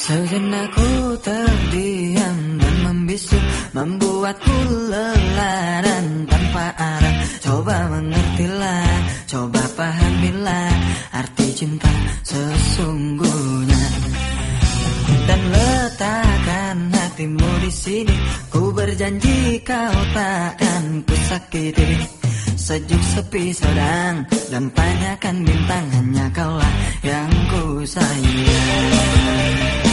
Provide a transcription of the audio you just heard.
Sejenak ku terdiam dan membisu, membuatku lelah dan tanpa arah. Coba mengertilah, coba pahamilah arti cinta sesungguhnya. Dan letakkan hatimu di sini, ku berjanji kau takkan ku sakiti. Sejuk sepi sedang dan tanyakan bintang, hanya kaulah yang ku sayang.